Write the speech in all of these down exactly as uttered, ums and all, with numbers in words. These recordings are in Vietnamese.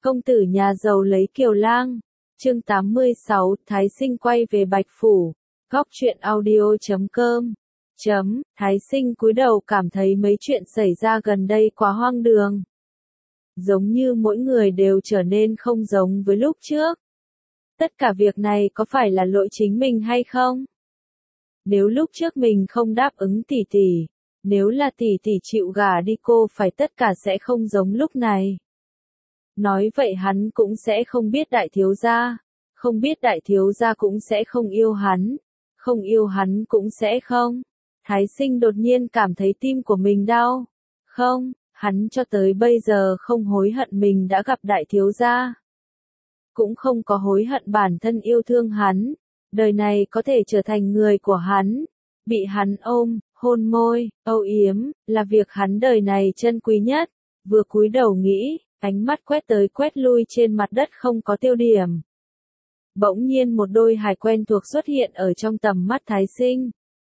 Công tử nhà giàu lấy kiều lang. Chương tám mươi sáu, Thái Sinh quay về Bạch Phủ. Góc truyện audio chấm com. Chấm, Thái Sinh cúi đầu cảm thấy mấy chuyện xảy ra gần đây quá hoang đường. Giống như mỗi người đều trở nên không giống với lúc trước. Tất cả việc này có phải là lỗi chính mình hay không? Nếu lúc trước mình không đáp ứng tỷ tỷ, nếu là tỷ tỷ chịu gả đi cô phải tất cả sẽ không giống lúc này. Nói vậy hắn cũng sẽ không biết đại thiếu gia, không biết đại thiếu gia cũng sẽ không yêu hắn, không yêu hắn cũng sẽ không. Thái Sinh đột nhiên cảm thấy tim của mình đau. Không, hắn cho tới bây giờ không hối hận mình đã gặp đại thiếu gia. Cũng không có hối hận bản thân yêu thương hắn, đời này có thể trở thành người của hắn, bị hắn ôm, hôn môi, âu yếm, là việc hắn đời này trân quý nhất. Vừa cúi đầu nghĩ, ánh mắt quét tới quét lui trên mặt đất không có tiêu điểm. Bỗng nhiên một đôi hài quen thuộc xuất hiện ở trong tầm mắt Thái Sinh.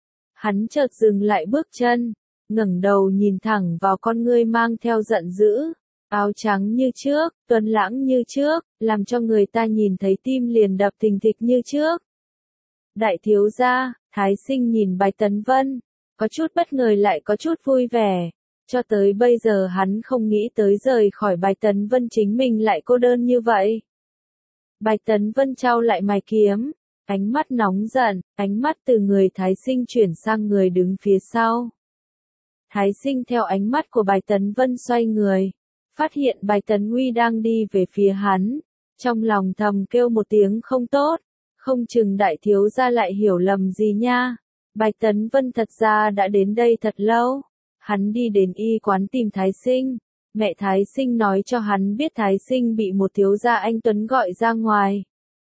Hắn chợt dừng lại bước chân, ngẩng đầu nhìn thẳng vào con ngươi mang theo giận dữ. Áo trắng như trước, tuấn lãng như trước, làm cho người ta nhìn thấy tim liền đập thình thịch như trước. Đại thiếu gia, Thái Sinh nhìn Bạch Tấn Vân, có chút bất ngờ lại có chút vui vẻ. Cho tới bây giờ hắn không nghĩ tới rời khỏi Bạch Tấn Vân chính mình lại cô đơn như vậy. Bạch Tấn Vân trao lại mày kiếm, ánh mắt nóng giận, ánh mắt từ người Thái Sinh chuyển sang người đứng phía sau. Thái Sinh theo ánh mắt của Bạch Tấn Vân xoay người, phát hiện Bạch Tấn Uy đang đi về phía hắn, trong lòng thầm kêu một tiếng không tốt, không chừng đại thiếu gia lại hiểu lầm gì nha. Bạch Tấn Vân thật ra đã đến đây thật lâu. Hắn đi đến y quán tìm Thái Sinh, mẹ Thái Sinh nói cho hắn biết Thái Sinh bị một thiếu gia anh Tuấn gọi ra ngoài.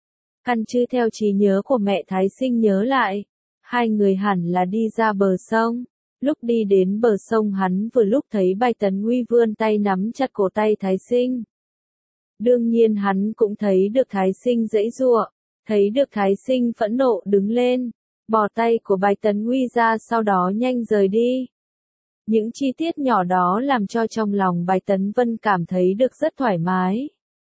Căn cứ theo trí nhớ của mẹ Thái Sinh nhớ lại, hai người hẳn là đi ra bờ sông. Lúc đi đến bờ sông hắn vừa lúc thấy Bạch Tấn Uy vươn tay nắm chặt cổ tay Thái Sinh. Đương nhiên hắn cũng thấy được Thái Sinh giãy giụa, thấy được Thái Sinh phẫn nộ đứng lên, bỏ tay của Bạch Tấn Uy ra sau đó nhanh rời đi. Những chi tiết nhỏ đó làm cho trong lòng Bạch Tấn Vân cảm thấy được rất thoải mái.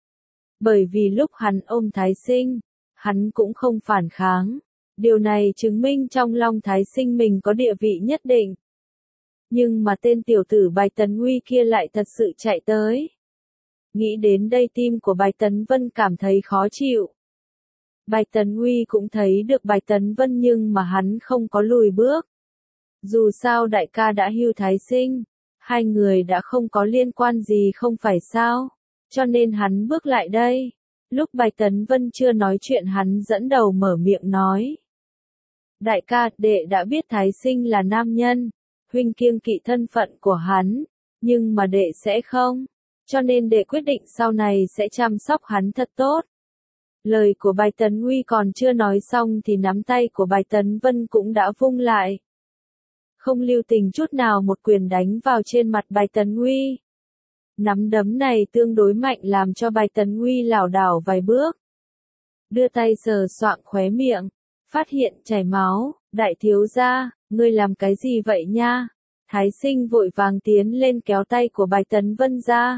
Bởi vì lúc hắn ôm Thái Sinh, hắn cũng không phản kháng. Điều này chứng minh trong lòng Thái Sinh mình có địa vị nhất định. Nhưng mà tên tiểu tử Bạch Tấn Uy kia lại thật sự chạy tới. Nghĩ đến đây tim của Bạch Tấn Vân cảm thấy khó chịu. Bạch Tấn Uy cũng thấy được Bạch Tấn Vân nhưng mà hắn không có lùi bước. Dù sao đại ca đã hưu Thái Sinh, hai người đã không có liên quan gì không phải sao, cho nên hắn bước lại đây. Lúc Bạch Tấn Vân chưa nói chuyện hắn dẫn đầu mở miệng nói. Đại ca, đệ đã biết Thái Sinh là nam nhân, huynh kiêng kỵ thân phận của hắn, nhưng mà đệ sẽ không, cho nên đệ quyết định sau này sẽ chăm sóc hắn thật tốt. Lời của Bạch Tấn Uy còn chưa nói xong thì nắm tay của Bạch Tấn Vân cũng đã vung lại. Không lưu tình chút nào một quyền đánh vào trên mặt Bạch Tấn Uy. Nắm đấm này tương đối mạnh làm cho Bạch Tấn Uy lảo đảo vài bước. Đưa tay sờ soạng khóe miệng, phát hiện chảy máu, đại thiếu gia, ngươi làm cái gì vậy nha? Thái Sinh vội vàng tiến lên kéo tay của Bạch Tấn Vân ra.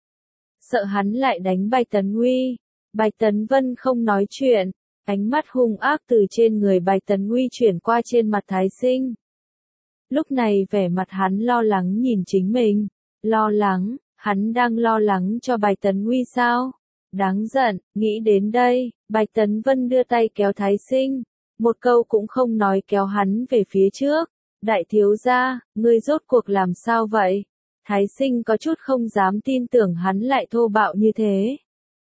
Sợ hắn lại đánh Bạch Tấn Uy. Bạch Tấn Vân không nói chuyện, ánh mắt hung ác từ trên người Bạch Tấn Uy chuyển qua trên mặt Thái Sinh. Lúc này vẻ mặt hắn lo lắng nhìn chính mình, lo lắng, hắn đang lo lắng cho Bạch Tấn Uy sao? Đáng giận, nghĩ đến đây, Bạch Tấn Vân đưa tay kéo Thái Sinh, một câu cũng không nói kéo hắn về phía trước. Đại thiếu gia, ngươi rốt cuộc làm sao vậy? Thái Sinh có chút không dám tin tưởng hắn lại thô bạo như thế.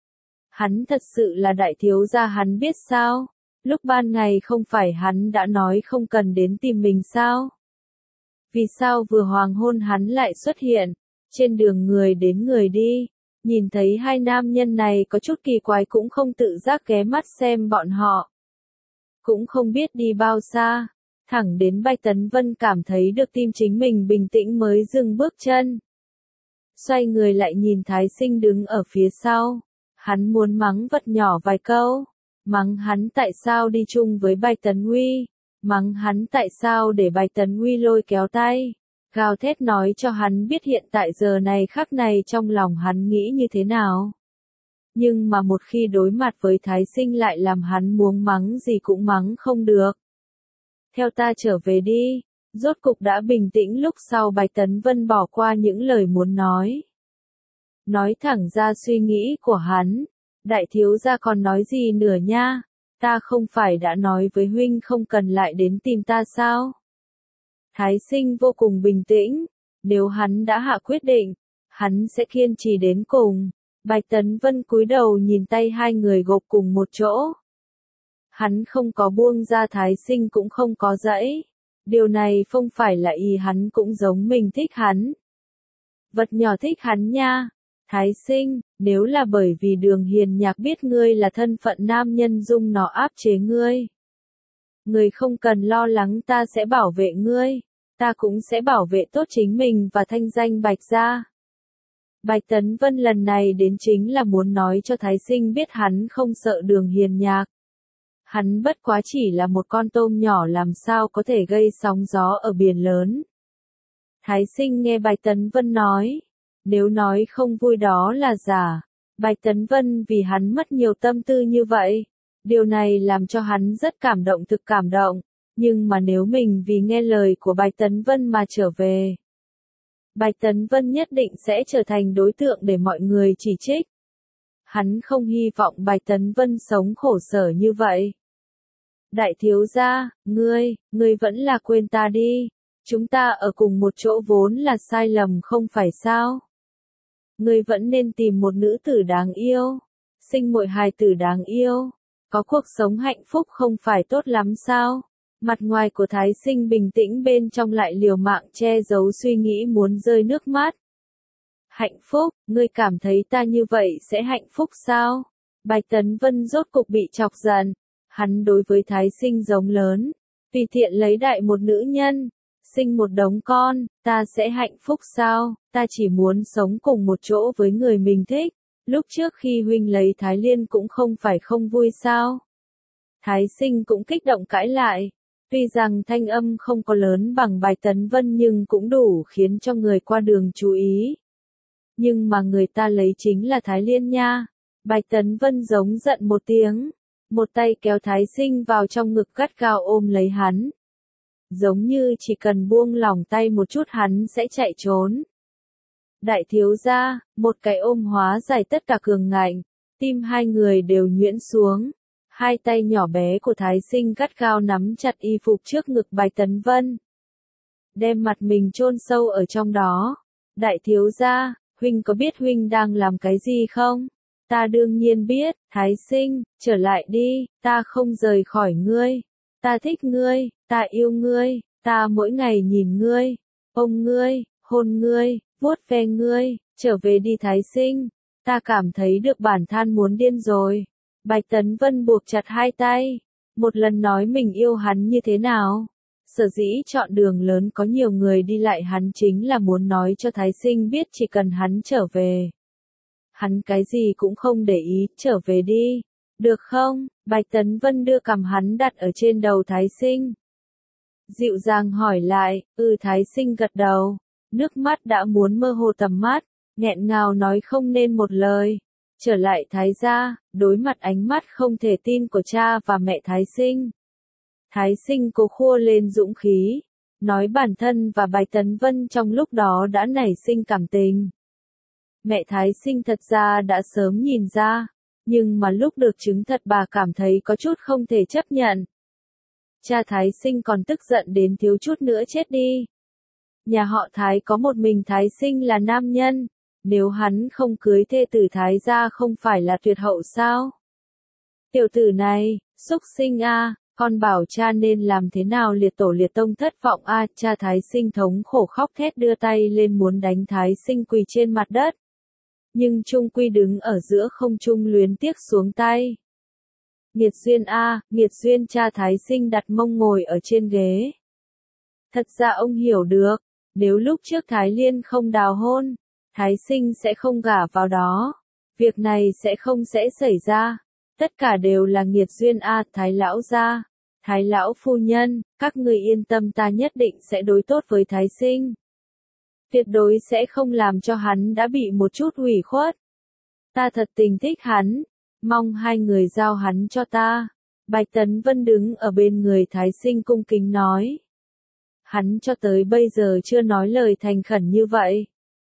Hắn thật sự là đại thiếu gia hắn biết sao? Lúc ban ngày không phải hắn đã nói không cần đến tìm mình sao? Vì sao vừa hoàng hôn hắn lại xuất hiện, trên đường người đến người đi, nhìn thấy hai nam nhân này có chút kỳ quái cũng không tự giác ghé mắt xem bọn họ. Cũng không biết đi bao xa, thẳng đến Bạch Tấn Vân cảm thấy được tim chính mình bình tĩnh mới dừng bước chân. Xoay người lại nhìn Thái Sinh đứng ở phía sau, hắn muốn mắng vật nhỏ vài câu, mắng hắn tại sao đi chung với Bạch Tấn Uy. Mắng hắn tại sao để Bạch Tấn Uy lôi kéo tay, gào thét nói cho hắn biết hiện tại giờ này khắc này trong lòng hắn nghĩ như thế nào. Nhưng mà một khi đối mặt với Thái Sinh lại làm hắn muốn mắng gì cũng mắng không được. Theo ta trở về đi. Rốt cục đã bình tĩnh lúc sau Bạch Tấn Vân bỏ qua những lời muốn nói. Nói thẳng ra suy nghĩ của hắn. Đại thiếu gia còn nói gì nữa nha? Ta không phải đã nói với huynh không cần lại đến tìm ta sao? Thái Sinh vô cùng bình tĩnh. Nếu hắn đã hạ quyết định, hắn sẽ kiên trì đến cùng. Bạch Tấn Vân cúi đầu nhìn tay hai người gộp cùng một chỗ. Hắn không có buông ra Thái Sinh cũng không có dãy. Điều này không phải là ý hắn cũng giống mình thích hắn. Vật nhỏ thích hắn nha. Thái Sinh, nếu là bởi vì Đường Hiền Nhạc biết ngươi là thân phận nam nhân dung nó áp chế ngươi. Ngươi không cần lo lắng, ta sẽ bảo vệ ngươi. Ta cũng sẽ bảo vệ tốt chính mình và thanh danh Bạch gia. Bạch Tấn Vân lần này đến chính là muốn nói cho Thái Sinh biết hắn không sợ Đường Hiền Nhạc. Hắn bất quá chỉ là một con tôm nhỏ làm sao có thể gây sóng gió ở biển lớn. Thái Sinh nghe Bạch Tấn Vân nói. Nếu nói không vui đó là giả. Bạch Tấn Vân vì hắn mất nhiều tâm tư như vậy. Điều này làm cho hắn rất cảm động, thực cảm động. Nhưng mà nếu mình vì nghe lời của Bạch Tấn Vân mà trở về. Bạch Tấn Vân nhất định sẽ trở thành đối tượng để mọi người chỉ trích. Hắn không hy vọng Bạch Tấn Vân sống khổ sở như vậy. Đại thiếu gia, ngươi, ngươi vẫn là quên ta đi. Chúng ta ở cùng một chỗ vốn là sai lầm không phải sao? Ngươi vẫn nên tìm một nữ tử đáng yêu. Sinh một hài tử đáng yêu. Có cuộc sống hạnh phúc không phải tốt lắm sao? Mặt ngoài của Thái Sinh bình tĩnh, bên trong lại liều mạng che giấu suy nghĩ muốn rơi nước mắt. Hạnh phúc, ngươi cảm thấy ta như vậy sẽ hạnh phúc sao? Bạch Tấn Vân rốt cục bị chọc giận. Hắn đối với Thái Sinh giống lớn. Tùy tiện lấy đại một nữ nhân. Sinh một đống con, ta sẽ hạnh phúc sao? Ta chỉ muốn sống cùng một chỗ với người mình thích. Lúc trước khi huynh lấy Thái Liên cũng không phải không vui sao? Thái Sinh cũng kích động cãi lại. Tuy rằng thanh âm không có lớn bằng Bạch Tấn Vân nhưng cũng đủ khiến cho người qua đường chú ý. Nhưng mà người ta lấy chính là Thái Liên nha. Bạch Tấn Vân giống giận một tiếng. Một tay kéo Thái Sinh vào trong ngực gắt gao ôm lấy hắn. Giống như chỉ cần buông lỏng tay một chút hắn sẽ chạy trốn. Đại thiếu gia, một cái ôm hóa giải tất cả cường ngạnh. Tim hai người đều nhuyễn xuống. Hai tay nhỏ bé của Thái Sinh gắt gao nắm chặt y phục trước ngực Bạch Tấn Vân. Đem mặt mình chôn sâu ở trong đó. Đại thiếu gia, huynh có biết huynh đang làm cái gì không? Ta đương nhiên biết, Thái Sinh, trở lại đi, ta không rời khỏi ngươi. Ta thích ngươi, ta yêu ngươi, ta mỗi ngày nhìn ngươi, ôm ngươi, hôn ngươi, vuốt ve ngươi, trở về đi Thái Sinh. Ta cảm thấy được bản thân muốn điên rồi. Bạch Tấn Vân buộc chặt hai tay, một lần nói mình yêu hắn như thế nào. Sở dĩ chọn đường lớn có nhiều người đi lại hắn chính là muốn nói cho Thái Sinh biết chỉ cần hắn trở về. Hắn cái gì cũng không để ý, trở về đi. Được không? Bạch Tấn Vân đưa cằm hắn đặt ở trên đầu Thái Sinh. Dịu dàng hỏi lại, ừ Thái Sinh gật đầu. Nước mắt đã muốn mơ hồ tầm mắt, nghẹn ngào nói không nên một lời. Trở lại Thái gia, đối mặt ánh mắt không thể tin của cha và mẹ Thái Sinh. Thái Sinh cố khua lên dũng khí, nói bản thân và Bạch Tấn Vân trong lúc đó đã nảy sinh cảm tình. Mẹ Thái Sinh thật ra đã sớm nhìn ra, nhưng mà lúc được chứng thật bà cảm thấy có chút không thể chấp nhận. Cha Thái Sinh còn tức giận đến thiếu chút nữa chết đi. Nhà họ Thái có một mình Thái Sinh là nam nhân, nếu hắn không cưới thê tử Thái gia không phải là tuyệt hậu sao? Tiểu tử này, xúc sinh a, con bảo cha nên làm thế nào liệt tổ liệt tông thất vọng a, cha Thái Sinh thống khổ khóc thét đưa tay lên muốn đánh Thái Sinh quỳ trên mặt đất. Nhưng trung quy đứng ở giữa không trung luyến tiếc xuống tay. Nghiệt duyên a, nghiệt duyên, cha Thái Sinh đặt mông ngồi ở trên ghế. Thật ra ông hiểu được, nếu lúc trước Thái Liên không đào hôn, Thái Sinh sẽ không gả vào đó. Việc này sẽ không sẽ xảy ra. Tất cả đều là nghiệt duyên a, Thái lão gia, Thái lão phu nhân, các người yên tâm, ta nhất định sẽ đối tốt với Thái Sinh. Tuyệt đối sẽ không làm cho hắn đã bị một chút ủy khuất. Ta thật tình thích hắn, mong hai người giao hắn cho ta. Bạch Tấn Vân đứng ở bên người Thái Sinh cung kính nói. Hắn cho tới bây giờ chưa nói lời thành khẩn như vậy.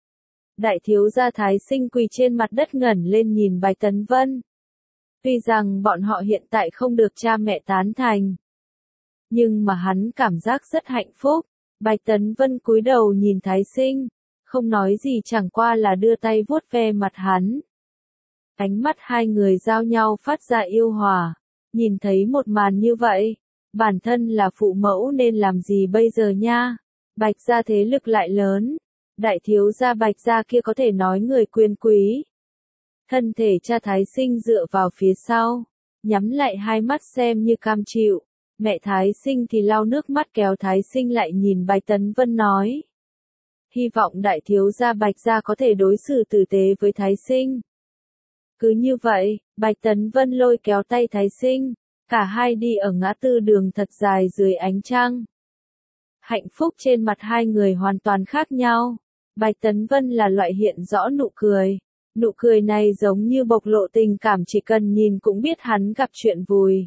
Đại thiếu gia Thái Sinh quỳ trên mặt đất ngẩng lên nhìn Bạch Tấn Vân. Tuy rằng bọn họ hiện tại không được cha mẹ tán thành, nhưng mà hắn cảm giác rất hạnh phúc. Bạch Tấn Vân cúi đầu nhìn Thái Sinh, không nói gì, chẳng qua là đưa tay vuốt ve mặt hắn. Ánh mắt hai người giao nhau phát ra yêu hòa. Nhìn thấy một màn như vậy, bản thân là phụ mẫu nên làm gì bây giờ nha? Bạch gia thế lực lại lớn, đại thiếu gia Bạch gia kia có thể nói người quyền quý. Thân thể cha Thái Sinh dựa vào phía sau, nhắm lại hai mắt xem như cam chịu. Mẹ Thái Sinh thì lau nước mắt kéo Thái Sinh lại nhìn Bạch Tấn Vân nói. Hy vọng đại thiếu gia Bạch gia có thể đối xử tử tế với Thái Sinh. Cứ như vậy, Bạch Tấn Vân lôi kéo tay Thái Sinh, cả hai đi ở ngã tư đường thật dài dưới ánh trăng. Hạnh phúc trên mặt hai người hoàn toàn khác nhau. Bạch Tấn Vân là loại hiện rõ nụ cười. Nụ cười này giống như bộc lộ tình cảm, chỉ cần nhìn cũng biết hắn gặp chuyện vui.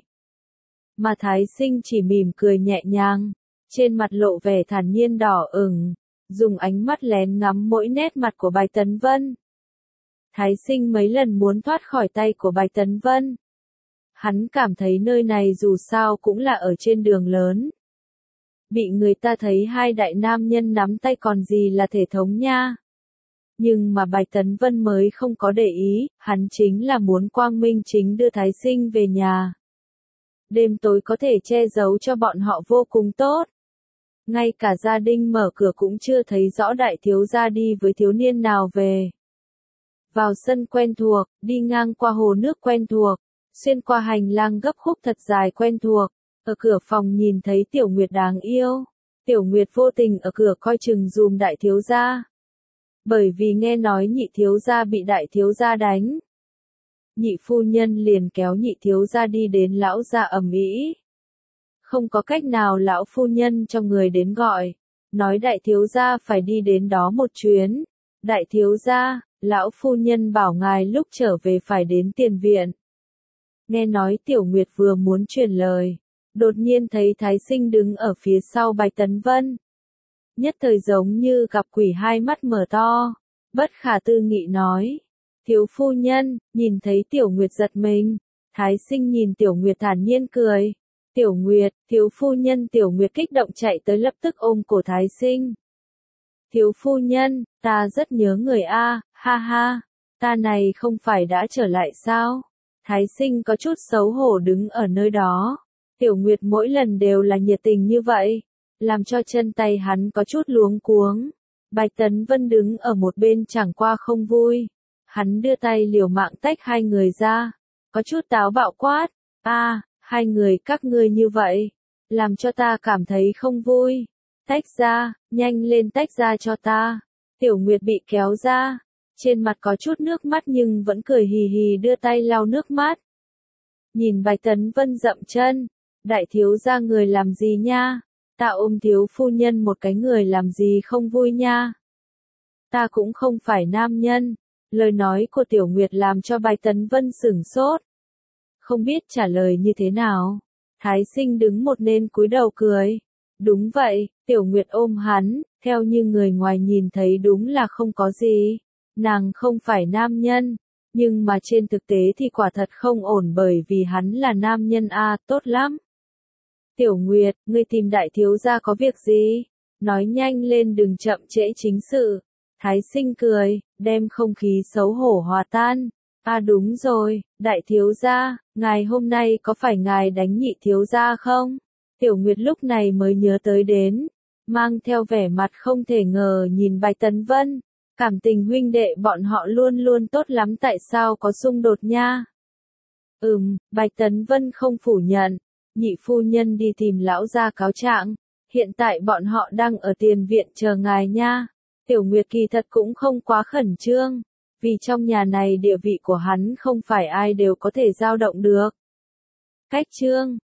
Mà Thái Sinh chỉ mỉm cười nhẹ nhàng, trên mặt lộ vẻ thản nhiên đỏ ửng, dùng ánh mắt lén ngắm mỗi nét mặt của Bạch Tấn Vân. Thái Sinh mấy lần muốn thoát khỏi tay của Bạch Tấn Vân. Hắn cảm thấy nơi này dù sao cũng là ở trên đường lớn. Bị người ta thấy hai đại nam nhân nắm tay còn gì là thể thống nha. Nhưng mà Bạch Tấn Vân mới không có để ý, hắn chính là muốn quang minh chính đưa Thái Sinh về nhà. Đêm tối có thể che giấu cho bọn họ vô cùng tốt. Ngay cả gia đình mở cửa cũng chưa thấy rõ đại thiếu gia đi với thiếu niên nào về. Vào sân quen thuộc, đi ngang qua hồ nước quen thuộc, xuyên qua hành lang gấp khúc thật dài quen thuộc, ở cửa phòng nhìn thấy Tiểu Nguyệt đáng yêu. Tiểu Nguyệt vô tình ở cửa coi chừng dùm đại thiếu gia. Bởi vì nghe nói nhị thiếu gia bị đại thiếu gia đánh. Nhị phu nhân liền kéo nhị thiếu gia đi đến lão gia ầm ĩ. Không có cách nào, lão phu nhân cho người đến gọi, nói đại thiếu gia phải đi đến đó một chuyến. Đại thiếu gia, lão phu nhân bảo ngài lúc trở về phải đến tiền viện. Nghe nói Tiểu Nguyệt vừa muốn truyền lời, đột nhiên thấy Thái Sinh đứng ở phía sau Bạch Tấn Vân. Nhất thời giống như gặp quỷ, hai mắt mở to, bất khả tư nghị nói. Thiếu phu nhân, nhìn thấy Tiểu Nguyệt giật mình. Thái Sinh nhìn Tiểu Nguyệt thản nhiên cười. Tiểu Nguyệt, thiếu phu nhân. Tiểu Nguyệt kích động chạy tới lập tức ôm cổ Thái Sinh. Thiếu phu nhân, ta rất nhớ người a, ha ha, ta này không phải đã trở lại sao? Thái Sinh có chút xấu hổ đứng ở nơi đó. Tiểu Nguyệt mỗi lần đều là nhiệt tình như vậy, làm cho chân tay hắn có chút luống cuống. Bạch Tấn Vân đứng ở một bên chẳng qua không vui. Hắn đưa tay liều mạng tách hai người ra, có chút táo bạo quát. A, hai người các ngươi như vậy, làm cho ta cảm thấy không vui. Tách ra, nhanh lên tách ra cho ta. Tiểu Nguyệt bị kéo ra, trên mặt có chút nước mắt nhưng vẫn cười hì hì đưa tay lau nước mắt. Nhìn Bạch Tấn Vân dậm chân, đại thiếu gia người làm gì nha? Ta ôm thiếu phu nhân một cái, người làm gì không vui nha? Ta cũng không phải nam nhân. Lời nói của Tiểu Nguyệt làm cho Bạch Tấn Vân sửng sốt. Không biết trả lời như thế nào. Thái Sinh đứng một bên cúi đầu cười. Đúng vậy, Tiểu Nguyệt ôm hắn, theo như người ngoài nhìn thấy đúng là không có gì. Nàng không phải nam nhân, nhưng mà trên thực tế thì quả thật không ổn, bởi vì hắn là nam nhân a, tốt lắm. Tiểu Nguyệt, ngươi tìm đại thiếu gia có việc gì? Nói nhanh lên, đừng chậm trễ chính sự. Thái Sinh cười, đem không khí xấu hổ hòa tan. À đúng rồi, đại thiếu gia, ngài hôm nay có phải ngài đánh nhị thiếu gia không? Tiểu Nguyệt lúc này mới nhớ tới đến, mang theo vẻ mặt không thể ngờ nhìn Bạch Tấn Vân. Cảm tình huynh đệ bọn họ luôn luôn tốt lắm, tại sao có xung đột nha? Ừm, Bạch Tấn Vân không phủ nhận. Nhị phu nhân đi tìm lão gia cáo trạng. Hiện tại bọn họ đang ở tiền viện chờ ngài nha. Tiểu Nguyệt kỳ thật cũng không quá khẩn trương, vì trong nhà này địa vị của hắn không phải ai đều có thể dao động được. Cách trương,